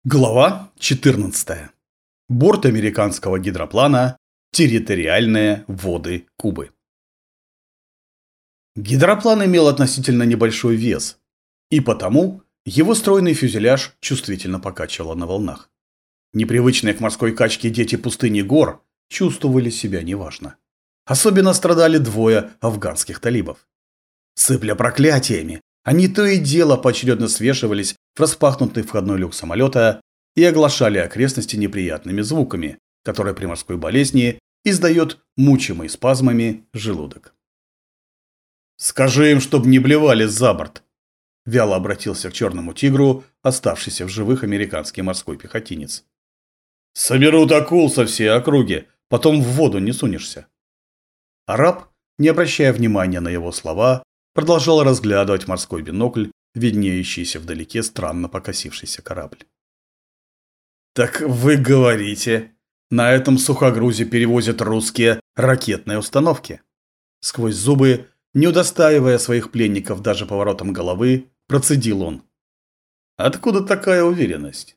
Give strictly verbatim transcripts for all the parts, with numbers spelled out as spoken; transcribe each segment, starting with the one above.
Глава четырнадцатая. Борт американского гидроплана. Территориальные воды Кубы. Гидроплан имел относительно небольшой вес, и потому его стройный фюзеляж чувствительно покачивало на волнах. Непривычные к морской качке дети пустыни гор чувствовали себя неважно. Особенно страдали двое афганских талибов. Сыпля проклятиями, они то и дело поочередно свешивались в распахнутый входной люк самолета и оглашали окрестности неприятными звуками, которые при морской болезни издает мучимый спазмами желудок. «Скажи им, чтоб не блевали за борт», – вяло обратился к черному тигру, оставшийся в живых американский морской пехотинец. «Соберут акул со всей округи, потом в воду не сунешься». Араб, не обращая внимания на его слова, продолжал разглядывать морской бинокль, виднеющийся вдалеке странно покосившийся корабль. «Так вы говорите, на этом сухогрузе перевозят русские ракетные установки?» Сквозь зубы, не удостаивая своих пленников даже поворотом головы, процедил он. «Откуда такая уверенность?»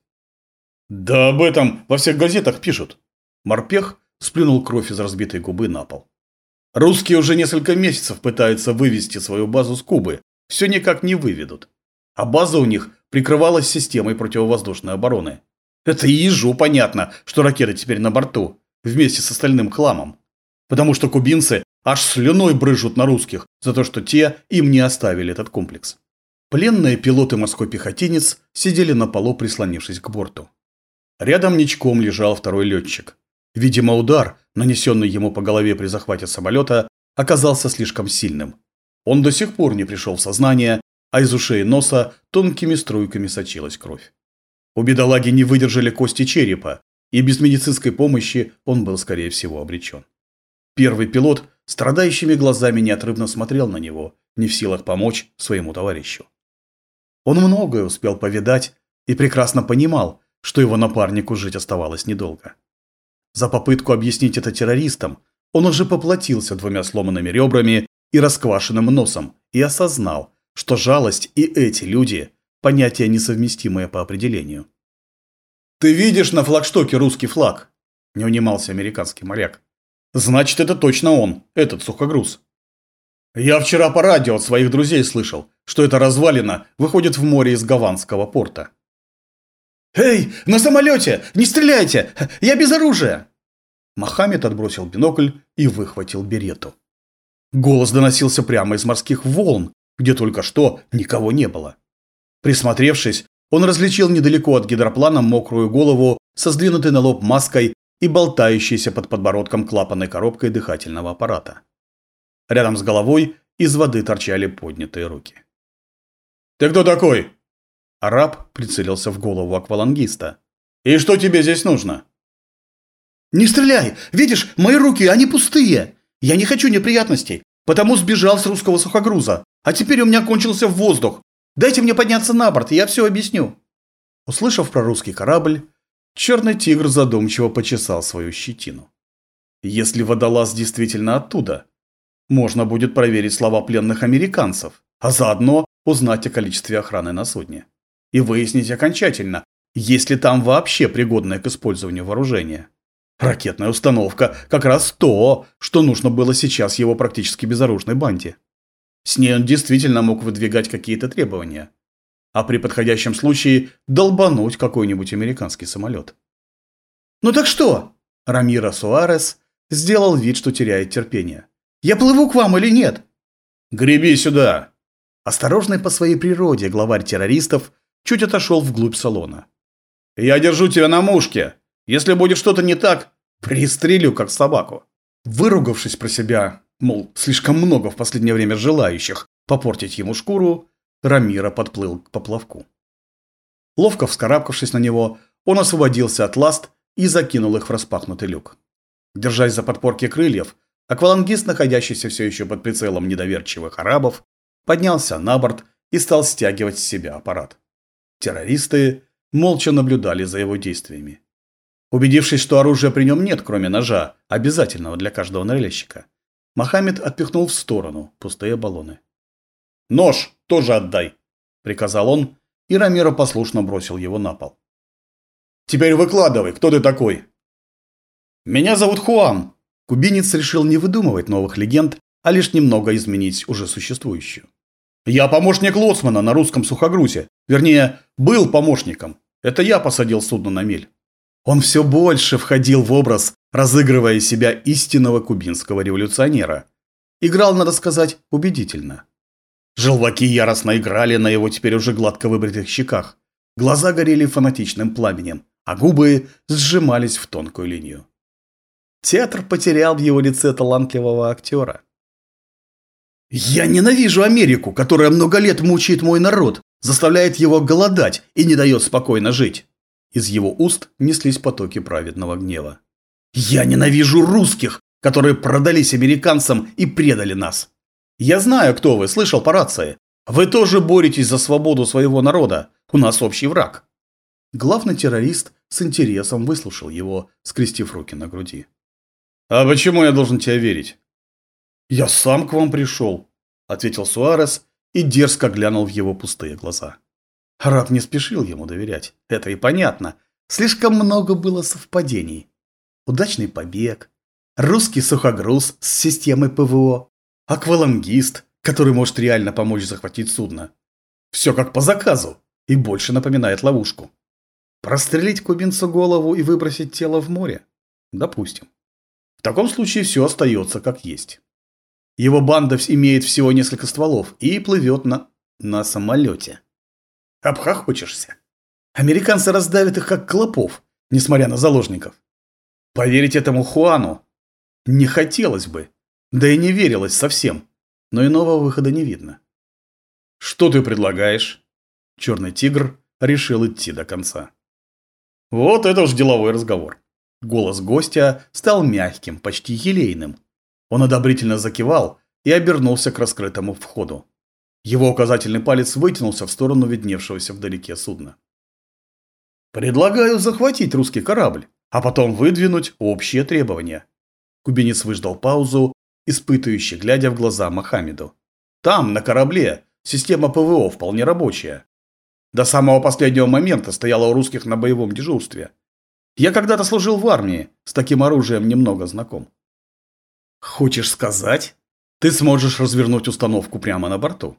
«Да об этом во всех газетах пишут». Морпех сплюнул кровь из разбитой губы на пол. «Русские уже несколько месяцев пытаются вывести свою базу с Кубы, все никак не выведут. А база у них прикрывалась системой противовоздушной обороны. Это и ежу понятно, что ракеты теперь на борту, вместе с остальным хламом. Потому что кубинцы аж слюной брызжут на русских за то, что те им не оставили этот комплекс». Пленные пилот и морской пехотинец сидели на полу, прислонившись к борту. Рядом ничком лежал второй летчик. Видимо, удар, нанесенный ему по голове при захвате самолета, оказался слишком сильным. Он до сих пор не пришел в сознание, а из ушей и носа тонкими струйками сочилась кровь. У бедолаги не выдержали кости черепа, и без медицинской помощи он был, скорее всего, обречен. Первый пилот страдающими глазами неотрывно смотрел на него, не в силах помочь своему товарищу. Он многое успел повидать и прекрасно понимал, что его напарнику жить оставалось недолго. За попытку объяснить это террористам он уже поплатился двумя сломанными ребрами и расквашенным носом и осознал, что жалость и эти люди – понятия несовместимые по определению. «Ты видишь на флагштоке русский флаг?» – не унимался американский моряк. «Значит, это точно он, этот сухогруз. Я вчера по радио от своих друзей слышал, что эта развалина выходит в море из Гаванского порта». «Эй, на самолете! Не стреляйте! Я без оружия!» Мохаммед отбросил бинокль и выхватил берету. Голос доносился прямо из морских волн, где только что никого не было. Присмотревшись, он различил недалеко от гидроплана мокрую голову со сдвинутой на лоб маской и болтающейся под подбородком клапанной коробкой дыхательного аппарата. Рядом с головой из воды торчали поднятые руки. «Ты кто такой?» Араб прицелился в голову аквалангиста. «И что тебе здесь нужно?» «Не стреляй! Видишь, мои руки, они пустые! Я не хочу неприятностей, потому сбежал с русского сухогруза, а теперь у меня кончился воздух. Дайте мне подняться на борт, и я все объясню». Услышав про русский корабль, черный тигр задумчиво почесал свою щетину. Если водолаз действительно оттуда, можно будет проверить слова пленных американцев, а заодно узнать о количестве охраны на судне. И выяснить окончательно, есть ли там вообще пригодное к использованию вооружение. Ракетная установка – как раз то, что нужно было сейчас его практически безоружной банде. С ней он действительно мог выдвигать какие-то требования. А при подходящем случае долбануть какой-нибудь американский самолет. «Ну так что?» Рамиро Суарес сделал вид, что теряет терпение. «Я плыву к вам или нет?» «Греби сюда!» Осторожный по своей природе главарь террористов чуть отошел вглубь салона. «Я держу тебя на мушке. Если будет что-то не так, пристрелю, как собаку». Выругавшись про себя, мол, слишком много в последнее время желающих попортить ему шкуру, Рамиро подплыл к поплавку. Ловко вскарабкавшись на него, он освободился от ласт и закинул их в распахнутый люк. Держась за подпорки крыльев, аквалангист, находящийся все еще под прицелом недоверчивых арабов, поднялся на борт и стал стягивать с себя аппарат. Террористы молча наблюдали за его действиями. Убедившись, что оружия при нем нет, кроме ножа, обязательного для каждого ныряльщика, Мохаммед отпихнул в сторону пустые баллоны. «Нож тоже отдай!» – приказал он, и Рамиро послушно бросил его на пол. Теперь выкладывай, кто ты такой?» «Меня зовут Хуан». Кубинец решил не выдумывать новых легенд, а лишь немного изменить уже существующую. «Я помощник лоцмана на русском сухогрузе. Вернее, был помощником. Это я посадил судно на мель». Он все больше входил в образ, разыгрывая себя истинного кубинского революционера. Играл, надо сказать, убедительно. Желваки яростно играли на его теперь уже гладко выбритых щеках. Глаза горели фанатичным пламенем, а губы сжимались в тонкую линию. Театр потерял в его лице талантливого актера. «Я ненавижу Америку, которая много лет мучает мой народ, заставляет его голодать и не дает спокойно жить». Из его уст неслись потоки праведного гнева. «Я ненавижу русских, которые продались американцам и предали нас. Я знаю, кто вы, слышал по рации. Вы тоже боретесь за свободу своего народа. У нас общий враг». Главный террорист с интересом выслушал его, скрестив руки на груди. «А почему я должен тебе верить?» «Я сам к вам пришел», – ответил Суарес и дерзко глянул в его пустые глаза. Раб не спешил ему доверять, это и понятно. Слишком много было совпадений. Удачный побег, русский сухогруз с системой ПВО, аквалангист, который может реально помочь захватить судно. Все как по заказу и больше напоминает ловушку. Прострелить кубинцу голову и выбросить тело в море? Допустим. В таком случае все остается как есть. Его банда имеет всего несколько стволов и плывет на, на самолете. Обхохочешься. Американцы раздавят их как клопов, несмотря на заложников. Поверить этому Хуану не хотелось бы, да и не верилось совсем, но иного выхода не видно. «Что ты предлагаешь?» Черный тигр решил идти до конца. Вот это уж деловой разговор. Голос гостя стал мягким, почти елейным. Он одобрительно закивал и обернулся к раскрытому входу. Его указательный палец вытянулся в сторону видневшегося вдалеке судна. «Предлагаю захватить русский корабль, а потом выдвинуть общие требования». Кубинец выждал паузу, испытывающе глядя в глаза Мохаммеду. «Там, на корабле, система ПВО вполне рабочая. До самого последнего момента стояла у русских на боевом дежурстве. Я когда-то служил в армии, с таким оружием немного знаком». «Хочешь сказать, ты сможешь развернуть установку прямо на борту?»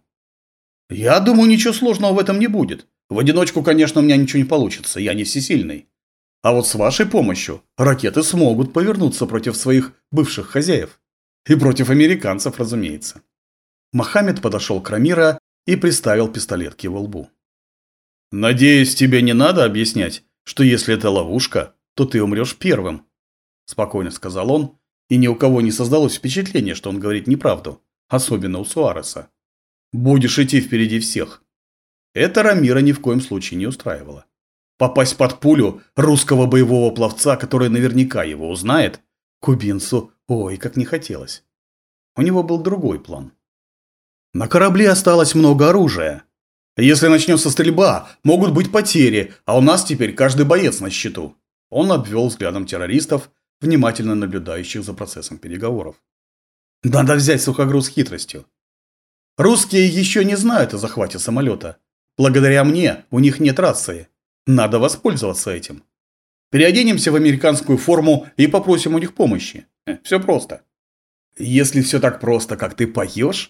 «Я думаю, ничего сложного в этом не будет. В одиночку, конечно, у меня ничего не получится, я не всесильный. А вот с вашей помощью ракеты смогут повернуться против своих бывших хозяев. И против американцев, разумеется». Мохаммед подошел к Рамира и приставил пистолет к его лбу. «Надеюсь, тебе не надо объяснять, что если это ловушка, то ты умрешь первым», – спокойно сказал он, и ни у кого не создалось впечатление, что он говорит неправду, особенно у Суареса. «Будешь идти впереди всех». Это Рамира ни в коем случае не устраивало. Попасть под пулю русского боевого пловца, который наверняка его узнает, кубинцу ой как не хотелось. У него был другой план. На корабле осталось много оружия. Если начнется стрельба, могут быть потери, а у нас теперь каждый боец на счету. Он обвел взглядом террористов, внимательно наблюдающих за процессом переговоров. Надо взять сухогруз хитростью. Русские еще не знают о захвате самолета. Благодаря мне у них нет рации. Надо воспользоваться этим. Переоденемся в американскую форму и попросим у них помощи. Все просто. Если все так просто, как ты поешь,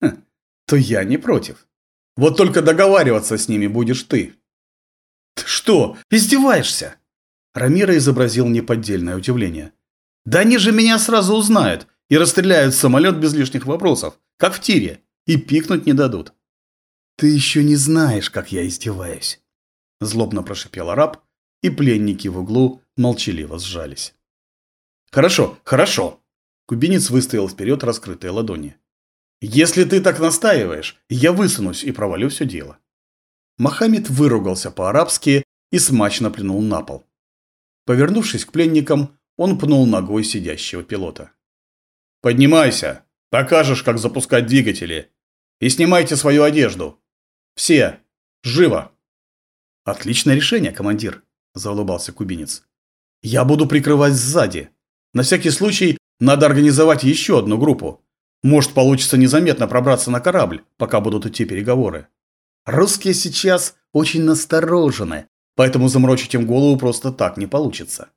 то я не против. Вот только договариваться с ними будешь ты. Ты что, издеваешься? Рамира изобразил неподдельное удивление. Да они же меня сразу узнают и расстреляют самолет без лишних вопросов, как в тире, и пикнуть не дадут. Ты еще не знаешь, как я издеваюсь. Злобно прошипел араб, и пленники в углу молчаливо сжались. Хорошо, хорошо. Кубинец выставил вперед раскрытые ладони. Если ты так настаиваешь, я высунусь и провалю все дело. Мохаммед выругался по-арабски и смачно плюнул на пол. Повернувшись к пленникам, он пнул ногой сидящего пилота. «Поднимайся, покажешь, как запускать двигатели. И снимайте свою одежду. Все, живо!» «Отличное решение, командир», – заулыбался кубинец. «Я буду прикрывать сзади. На всякий случай надо организовать еще одну группу. Может, получится незаметно пробраться на корабль, пока будут идти переговоры. Русские сейчас очень насторожены, Поэтому заморочить им голову просто так не получится.